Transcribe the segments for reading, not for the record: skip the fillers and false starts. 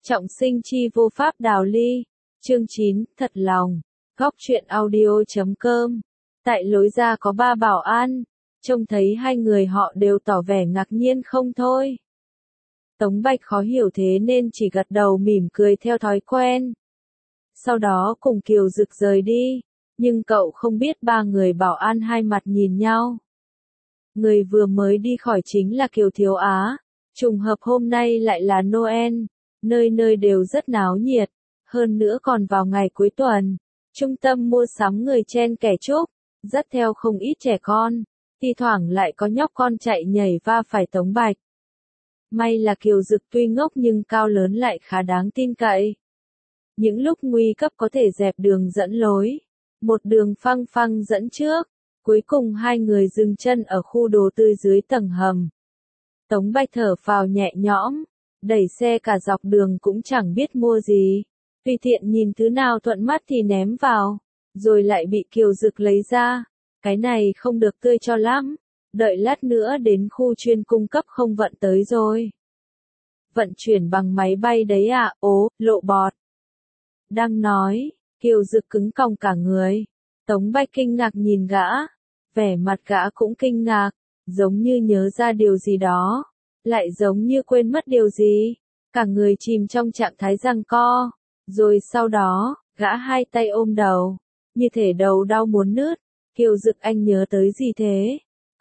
Trọng sinh chi vô pháp đào ly. Chương 9, thật lòng. Góc truyện audio.com. Tại lối ra có ba bảo an, trông thấy hai người họ đều tỏ vẻ ngạc nhiên không thôi. Tống Bạch khó hiểu thế nên chỉ gật đầu mỉm cười theo thói quen. Sau đó cùng Kiều Dực rời đi, nhưng cậu không biết ba người bảo an hai mặt nhìn nhau. Người vừa mới đi khỏi chính là Kiều Thiếu Á, trùng hợp hôm nay lại là Noel, nơi nơi đều rất náo nhiệt, hơn nữa còn vào ngày cuối tuần. Trung tâm mua sắm người chen kẻ chúc, dắt theo không ít trẻ con, thi thoảng lại có nhóc con chạy nhảy va phải Tống Bạch. May là Kiều Dực tuy ngốc nhưng cao lớn lại khá đáng tin cậy. Những lúc nguy cấp có thể dẹp đường dẫn lối, một đường phăng phăng dẫn trước, cuối cùng hai người dừng chân ở khu đồ tươi dưới tầng hầm. Tống Bạch thở phào nhẹ nhõm, đẩy xe cả dọc đường cũng chẳng biết mua gì. Tùy tiện nhìn thứ nào thuận mắt thì ném vào, rồi lại bị Kiều Dực lấy ra. Cái này không được tươi cho lắm, đợi lát nữa đến khu chuyên cung cấp không vận tới rồi. Vận chuyển bằng máy bay đấy à, ố, lộ bọt. Đang nói, Kiều Dực cứng còng cả người. Tống Bạch kinh ngạc nhìn gã, vẻ mặt gã cũng kinh ngạc, giống như nhớ ra điều gì đó, lại giống như quên mất điều gì, cả người chìm trong trạng thái giằng co. Rồi sau đó, gã hai tay ôm đầu, như thể đầu đau muốn nứt. Kiều Dực anh nhớ tới gì thế?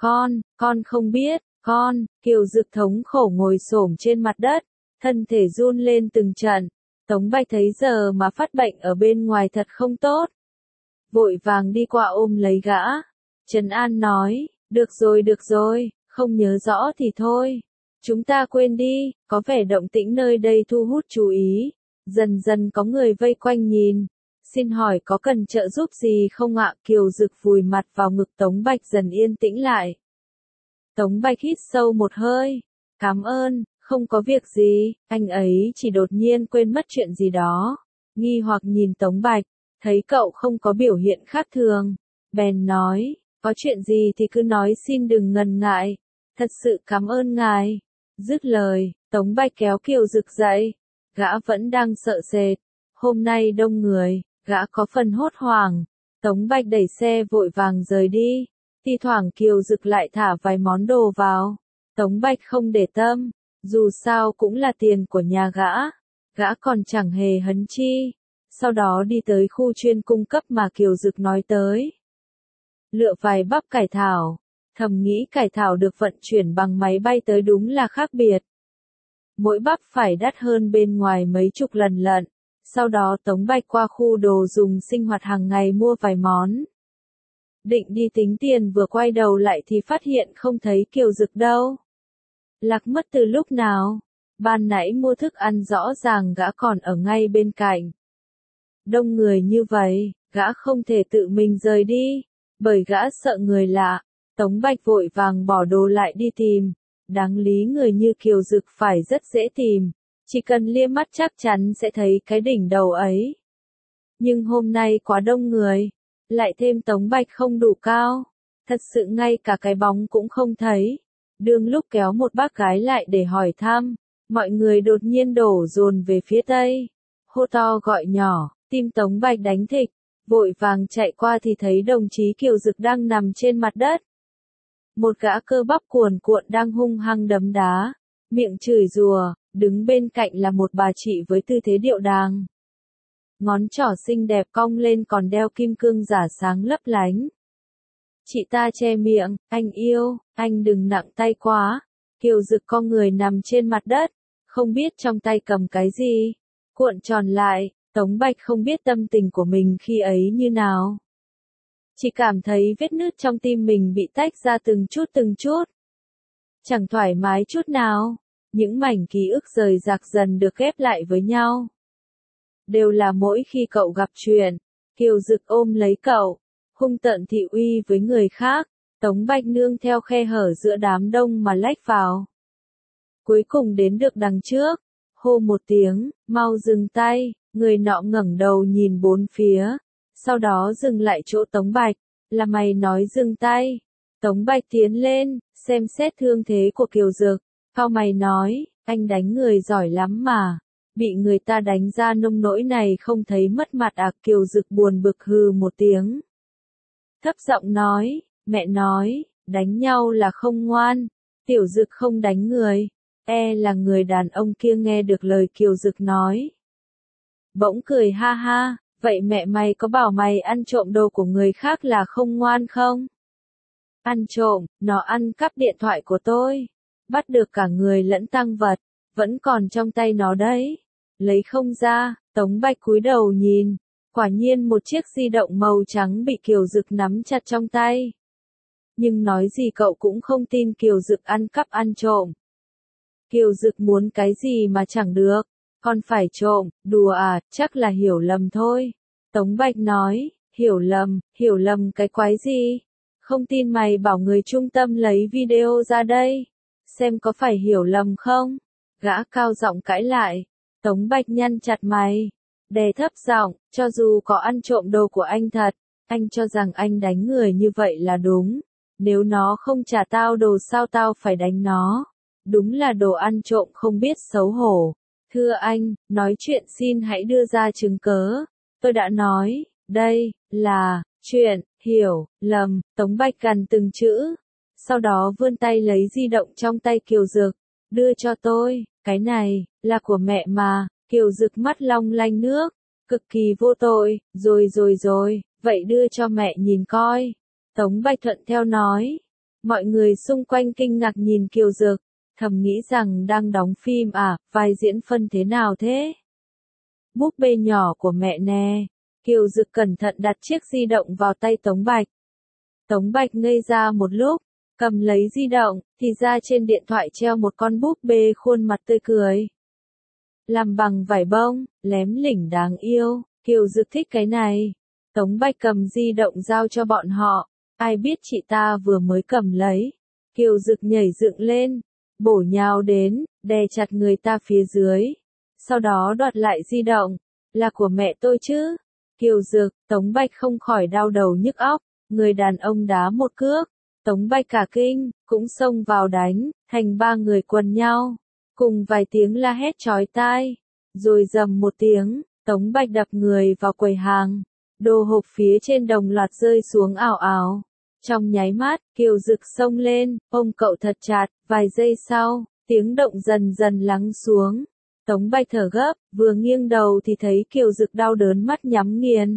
Con không biết, Kiều Dực thống khổ ngồi xổm trên mặt đất, thân thể run lên từng trận. Tống Bạch thấy giờ mà phát bệnh ở bên ngoài thật không tốt. Vội vàng đi qua ôm lấy gã, trấn an nói, được rồi, không nhớ rõ thì thôi. Chúng ta quên đi, có vẻ động tĩnh nơi đây thu hút chú ý. Dần dần có người vây quanh nhìn. Xin hỏi có cần trợ giúp gì không ạ? Kiều Dực vùi mặt vào ngực Tống Bạch dần yên tĩnh lại. Tống Bạch hít sâu một hơi. Cảm ơn, không có việc gì, anh ấy chỉ đột nhiên quên mất chuyện gì đó. Nghi hoặc nhìn Tống Bạch, thấy cậu không có biểu hiện khác thường. Bèn nói, có chuyện gì thì cứ nói xin đừng ngần ngại. Thật sự cảm ơn ngài. Dứt lời, Tống Bạch kéo Kiều Dực dậy. Gã vẫn đang sợ sệt. Hôm nay đông người, gã có phần hốt hoảng. Tống Bạch đẩy xe vội vàng rời đi. Thi thoảng Kiều Dực lại thả vài món đồ vào. Tống Bạch không để tâm, dù sao cũng là tiền của nhà gã. Gã còn chẳng hề hấn chi. Sau đó đi tới khu chuyên cung cấp mà Kiều Dực nói tới. Lựa vài bắp cải thảo. Thầm nghĩ cải thảo được vận chuyển bằng máy bay tới đúng là khác biệt. Mỗi bắp phải đắt hơn bên ngoài mấy chục lần lận. Sau đó Tống Bạch qua khu đồ dùng sinh hoạt hàng ngày mua vài món. Định đi tính tiền vừa quay đầu lại thì phát hiện không thấy Kiều Dực đâu. Lạc mất từ lúc nào? Ban nãy mua thức ăn rõ ràng gã còn ở ngay bên cạnh. Đông người như vậy, gã không thể tự mình rời đi, bởi gã sợ người lạ. Tống Bạch vội vàng bỏ đồ lại đi tìm. Đáng lý người như Kiều Dực phải rất dễ tìm, chỉ cần lia mắt chắc chắn sẽ thấy cái đỉnh đầu ấy. Nhưng hôm nay quá đông người, lại thêm Tống Bạch không đủ cao, thật sự ngay cả cái bóng cũng không thấy. Đương lúc kéo một bác gái lại để hỏi thăm, mọi người đột nhiên đổ dồn về phía tây, hô to gọi nhỏ, tim Tống Bạch đánh thịch, vội vàng chạy qua thì thấy đồng chí Kiều Dực đang nằm trên mặt đất. Một gã cơ bắp cuồn cuộn đang hung hăng đấm đá, miệng chửi rủa, đứng bên cạnh là một bà chị với tư thế điệu đàng. Ngón trỏ xinh đẹp cong lên còn đeo kim cương giả sáng lấp lánh. Chị ta che miệng, anh yêu, anh đừng nặng tay quá. Kiều Dực con người nằm trên mặt đất, không biết trong tay cầm cái gì. Cuộn tròn lại, Tống Bạch không biết tâm tình của mình khi ấy như nào. Chỉ cảm thấy vết nứt trong tim mình bị tách ra từng chút. Chẳng thoải mái chút nào. Những mảnh ký ức rời rạc dần được ghép lại với nhau. Đều là mỗi khi cậu gặp chuyện, Kiều Dực ôm lấy cậu, hung tợn thị uy với người khác. Tống Bạch nương theo khe hở giữa đám đông mà lách vào. Cuối cùng đến được đằng trước, hô một tiếng, mau dừng tay. Người nọ ngẩng đầu nhìn bốn phía. Sau đó dừng lại chỗ Tống Bạch, là mày nói dừng tay. Tống Bạch tiến lên, xem xét thương thế của Kiều Dực, cau mày nói, anh đánh người giỏi lắm mà. bị người ta đánh ra nông nỗi này không thấy mất mặt à? Kiều Dực buồn bực hừ một tiếng. Thấp giọng nói, mẹ nói, đánh nhau là không ngoan, Tiểu Dực không đánh người. Là người đàn ông kia nghe được lời Kiều Dực nói. Bỗng cười ha ha, vậy mẹ mày có bảo mày ăn trộm đồ của người khác là không ngoan không? Ăn trộm, nó ăn cắp điện thoại của tôi. Bắt được cả người lẫn tang vật, vẫn còn trong tay nó đấy. Lấy không ra, Tống Bạch cúi đầu nhìn, quả nhiên một chiếc di động màu trắng bị Kiều Dực nắm chặt trong tay. Nhưng nói gì cậu cũng không tin Kiều Dực ăn cắp ăn trộm. Kiều Dực muốn cái gì mà chẳng được, còn phải trộm, đùa à, chắc là hiểu lầm thôi. Tống Bạch nói, hiểu lầm cái quái gì? Không tin mày bảo người trung tâm lấy video ra đây, xem có phải hiểu lầm không? Gã cao giọng cãi lại, Tống Bạch nhăn chặt mày, đè thấp giọng, cho dù có ăn trộm đồ của anh thật, anh cho rằng anh đánh người như vậy là đúng. Nếu nó không trả tao đồ sao tao phải đánh nó? Đúng là đồ ăn trộm không biết xấu hổ. Thưa anh, nói chuyện xin hãy đưa ra chứng cớ. Tôi đã nói, đây là chuyện hiểu lầm. Tống Bạch gằn từng chữ, sau đó vươn tay lấy di động trong tay Kiều Dực, đưa cho tôi. Cái này là của mẹ mà. Kiều Dực mắt long lanh nước, cực kỳ vô tội. Rồi, vậy đưa cho mẹ nhìn coi. Tống Bạch thuận theo nói. Mọi người xung quanh kinh ngạc nhìn Kiều Dực, thầm nghĩ rằng đang đóng phim à, vai diễn phân thế nào thế? Búp bê nhỏ của mẹ nè. Kiều Dực cẩn thận đặt chiếc di động vào tay Tống Bạch. Tống Bạch ngây ra một lúc, cầm lấy di động, thì ra trên điện thoại treo một con búp bê khuôn mặt tươi cười. Làm bằng vải bông, lém lỉnh đáng yêu, Kiều Dực thích cái này. Tống Bạch cầm di động giao cho bọn họ, ai biết chị ta vừa mới cầm lấy. Kiều Dực nhảy dựng lên, bổ nhào đến, đè chặt người ta phía dưới. Sau đó đoạt lại di động, là của mẹ tôi chứ. Kiều Dực, Tống Bạch không khỏi đau đầu nhức óc, người đàn ông đá một cước. Tống Bạch cả kinh, cũng xông vào đánh, thành ba người quần nhau. Cùng vài tiếng la hét chói tai. Rồi rầm một tiếng, Tống Bạch đập người vào quầy hàng. Đồ hộp phía trên đồng loạt rơi xuống ào ào. Trong nháy mắt, Kiều Dực xông lên, ôm cậu thật chặt, vài giây sau, tiếng động dần dần lắng xuống. Tống Bạch thở gấp, vừa nghiêng đầu thì thấy Kiều Dực đau đớn mắt nhắm nghiền.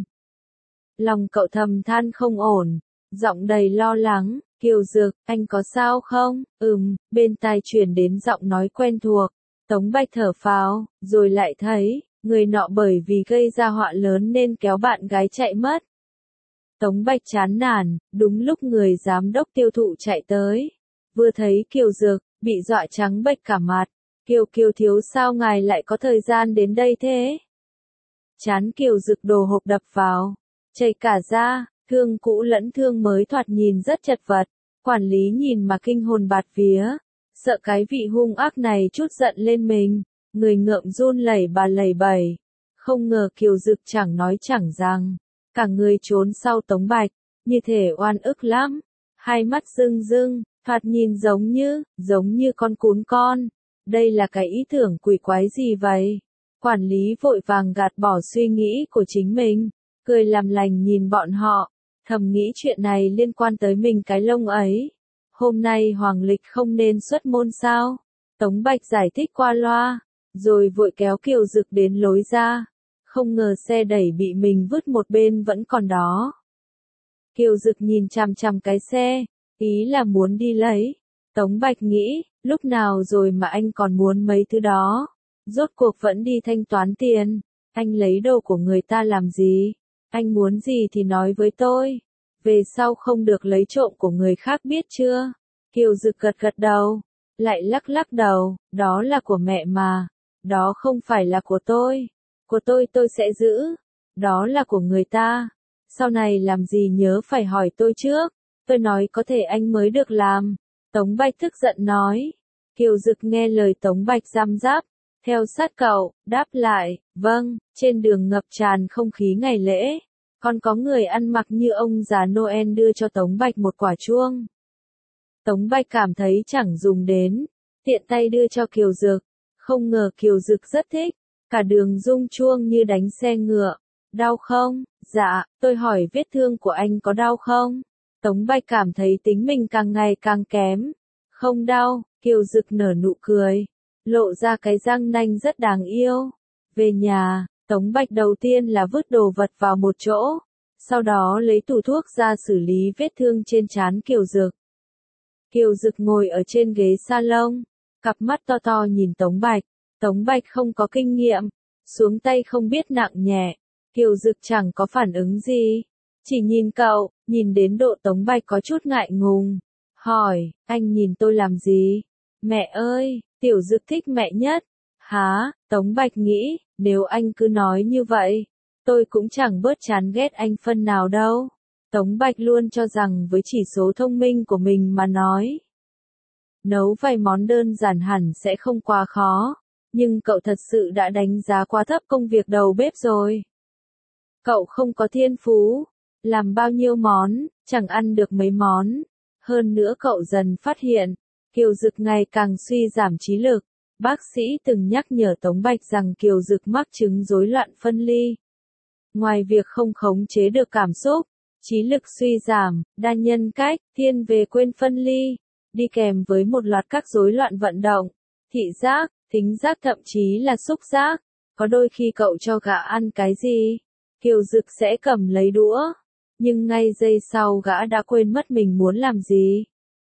Lòng cậu thầm than không ổn, giọng đầy lo lắng, Kiều Dực, anh có sao không? Bên tai truyền đến giọng nói quen thuộc. Tống Bạch thở phào, rồi lại thấy, người nọ bởi vì gây ra họa lớn nên kéo bạn gái chạy mất. Tống Bạch chán nản, đúng lúc người giám đốc tiêu thụ chạy tới. Vừa thấy Kiều Dực, bị dọa trắng bệch cả mặt. Kiều thiếu sao ngài lại có thời gian đến đây thế? Chán Kiều Dực đồ hộp đập vào, chảy cả ra, thương cũ lẫn thương mới thoạt nhìn rất chật vật. Quản lý nhìn mà kinh hồn bạt vía, sợ cái vị hung ác này trút giận lên mình, người ngợm run lẩy bẩy. Không ngờ Kiều Dực chẳng nói chẳng rằng, cả người trốn sau Tống Bạch, như thể oan ức lắm, hai mắt rưng rưng, thoạt nhìn giống như con cún con. Đây là cái ý tưởng quỷ quái gì vậy? Quản lý vội vàng gạt bỏ suy nghĩ của chính mình, cười làm lành nhìn bọn họ, thầm nghĩ chuyện này liên quan tới mình cái lông ấy. Hôm nay Hoàng Lịch không nên xuất môn sao? Tống Bạch giải thích qua loa, rồi vội kéo Kiều Dực đến lối ra. Không ngờ xe đẩy bị mình vứt một bên vẫn còn đó. Kiều Dực nhìn chằm chằm cái xe, ý là muốn đi lấy. Tống Bạch nghĩ, lúc nào rồi mà anh còn muốn mấy thứ đó. Rốt cuộc vẫn đi thanh toán tiền. Anh lấy đồ của người ta làm gì? Anh muốn gì thì nói với tôi. Về sau không được lấy trộm của người khác biết chưa? Kiều Dực gật đầu, lại lắc đầu, đó là của mẹ mà. Đó không phải là của tôi. Của tôi sẽ giữ. Đó là của người ta. Sau này làm gì nhớ phải hỏi tôi trước. Tôi nói có thể anh mới được làm. Tống Bạch tức giận nói. Kiều Dực nghe lời Tống Bạch răm rắp, theo sát cậu, đáp lại, vâng. Trên đường ngập tràn không khí ngày lễ, còn có người ăn mặc như ông già Noel đưa cho Tống Bạch một quả chuông. Tống Bạch cảm thấy chẳng dùng đến, tiện tay đưa cho Kiều Dực. Không ngờ Kiều Dực rất thích, cả đường rung chuông như đánh xe ngựa. Đau không? Dạ, tôi hỏi vết thương của anh có đau không? Tống Bạch cảm thấy tính mình càng ngày càng kém. Không đau, Kiều Dực nở nụ cười, lộ ra cái răng nanh rất đáng yêu. Về nhà, Tống Bạch đầu tiên là vứt đồ vật vào một chỗ, sau đó lấy tủ thuốc ra xử lý vết thương trên trán Kiều Dực. Kiều Dực ngồi ở trên ghế salon, cặp mắt to to nhìn Tống Bạch. Tống Bạch không có kinh nghiệm, xuống tay không biết nặng nhẹ. Kiều Dực chẳng có phản ứng gì, chỉ nhìn cậu, nhìn đến độ Tống Bạch có chút ngại ngùng. Hỏi, anh nhìn tôi làm gì? Mẹ ơi, Tiểu Dực thích mẹ nhất. Hả? Tống Bạch nghĩ, nếu anh cứ nói như vậy, tôi cũng chẳng bớt chán ghét anh phân nào đâu. Tống Bạch luôn cho rằng với chỉ số thông minh của mình mà nói, nấu vài món đơn giản hẳn sẽ không quá khó, nhưng cậu thật sự đã đánh giá quá thấp công việc đầu bếp rồi. Cậu không có thiên phú, làm bao nhiêu món, chẳng ăn được mấy món. Hơn nữa cậu dần phát hiện, Kiều Dực ngày càng suy giảm trí lực. Bác sĩ từng nhắc nhở Tống Bạch rằng Kiều Dực mắc chứng rối loạn phân ly. Ngoài việc không khống chế được cảm xúc, trí lực suy giảm, đa nhân cách, thiên về quên phân ly, đi kèm với một loạt các rối loạn vận động, thị giác, thính giác thậm chí là xúc giác. Có đôi khi cậu cho gã ăn cái gì, Kiều Dực sẽ cầm lấy đũa, nhưng ngay giây sau gã đã quên mất mình muốn làm gì.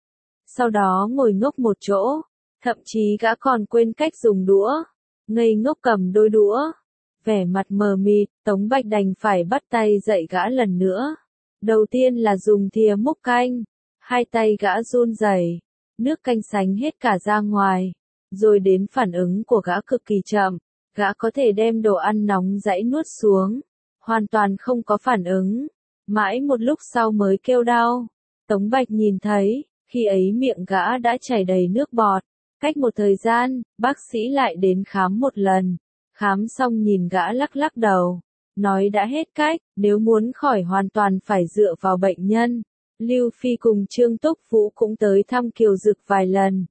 Sau đó ngồi ngốc một chỗ, thậm chí gã còn quên cách dùng đũa, ngây ngốc cầm đôi đũa. Vẻ mặt mờ mịt, Tống Bạch đành phải bắt tay dạy gã lần nữa. Đầu tiên là dùng thìa múc canh, hai tay gã run rẩy, nước canh sánh hết cả ra ngoài, rồi đến phản ứng của gã cực kỳ chậm, gã có thể đem đồ ăn nóng dãy nuốt xuống, hoàn toàn không có phản ứng, mãi một lúc sau mới kêu đau. Tống Bạch nhìn thấy, khi ấy miệng gã đã chảy đầy nước bọt. Cách một thời gian, bác sĩ lại đến khám một lần, khám xong nhìn gã lắc lắc đầu, nói đã hết cách, nếu muốn khỏi hoàn toàn phải dựa vào bệnh nhân. Lưu Phi cùng Trương Túc Vũ cũng tới thăm Kiều Dực vài lần,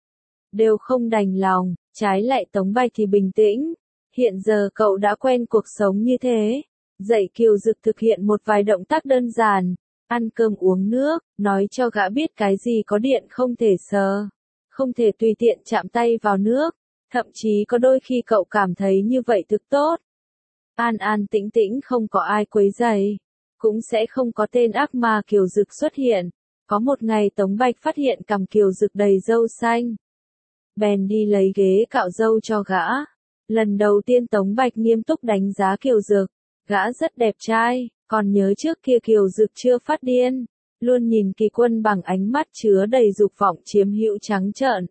đều không đành lòng, trái lại Tống Bạch thì bình tĩnh, hiện giờ cậu đã quen cuộc sống như thế, dạy Kiều Dực thực hiện một vài động tác đơn giản, ăn cơm uống nước, nói cho gã biết cái gì có điện không thể sờ, không thể tùy tiện chạm tay vào nước, thậm chí có đôi khi cậu cảm thấy như vậy thực tốt. An an tĩnh tĩnh không có ai quấy rầy, cũng sẽ không có tên ác ma Kiều Dực xuất hiện. Có một ngày Tống Bạch phát hiện cằm Kiều Dực đầy râu xanh, bèn đi lấy ghế cạo râu cho gã. Lần đầu tiên Tống Bạch nghiêm túc đánh giá Kiều Dực, gã rất đẹp trai, còn nhớ trước kia Kiều Dực chưa phát điên, luôn nhìn Kỳ Quân bằng ánh mắt chứa đầy dục vọng chiếm hữu trắng trợn.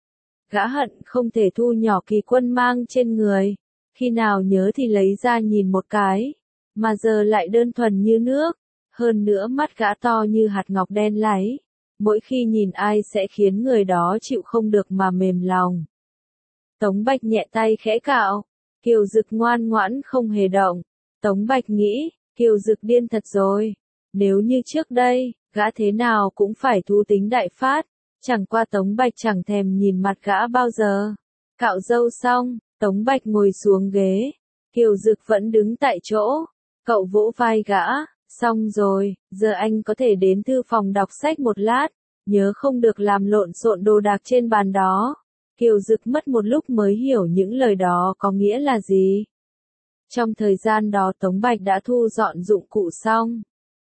Gã hận không thể thu nhỏ Kỳ Quân mang trên người, khi nào nhớ thì lấy ra nhìn một cái, mà giờ lại đơn thuần như nước, hơn nữa mắt gã to như hạt ngọc đen láy, mỗi khi nhìn ai sẽ khiến người đó chịu không được mà mềm lòng. Tống Bạch nhẹ tay khẽ cạo, Kiều Dực ngoan ngoãn không hề động. Tống Bạch nghĩ, Kiều Dực điên thật rồi, nếu như trước đây, gã thế nào cũng phải thú tính đại phát, chẳng qua Tống Bạch chẳng thèm nhìn mặt gã bao giờ. Cạo râu xong, Tống Bạch ngồi xuống ghế, Kiều Dực vẫn đứng tại chỗ, cậu vỗ vai gã, xong rồi, giờ anh có thể đến thư phòng đọc sách một lát, nhớ không được làm lộn xộn đồ đạc trên bàn đó. Kiều Dực mất một lúc mới hiểu những lời đó có nghĩa là gì. Trong thời gian đó Tống Bạch đã thu dọn dụng cụ xong,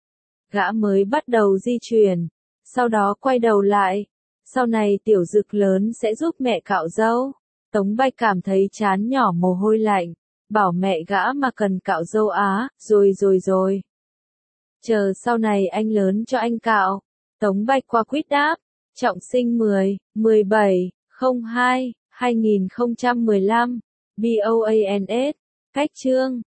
gã mới bắt đầu di chuyển, sau đó quay đầu lại, sau này Tiểu Dực lớn sẽ giúp mẹ cạo râu. Tống Bạch cảm thấy trán nhỏ mồ hôi lạnh, bảo mẹ gã mà cần cạo râu á, rồi. Chờ sau này anh lớn cho anh cạo. Tống Bạch qua quýt đáp, trọng sinh 10/17/02/2015, BOANS, cách chương.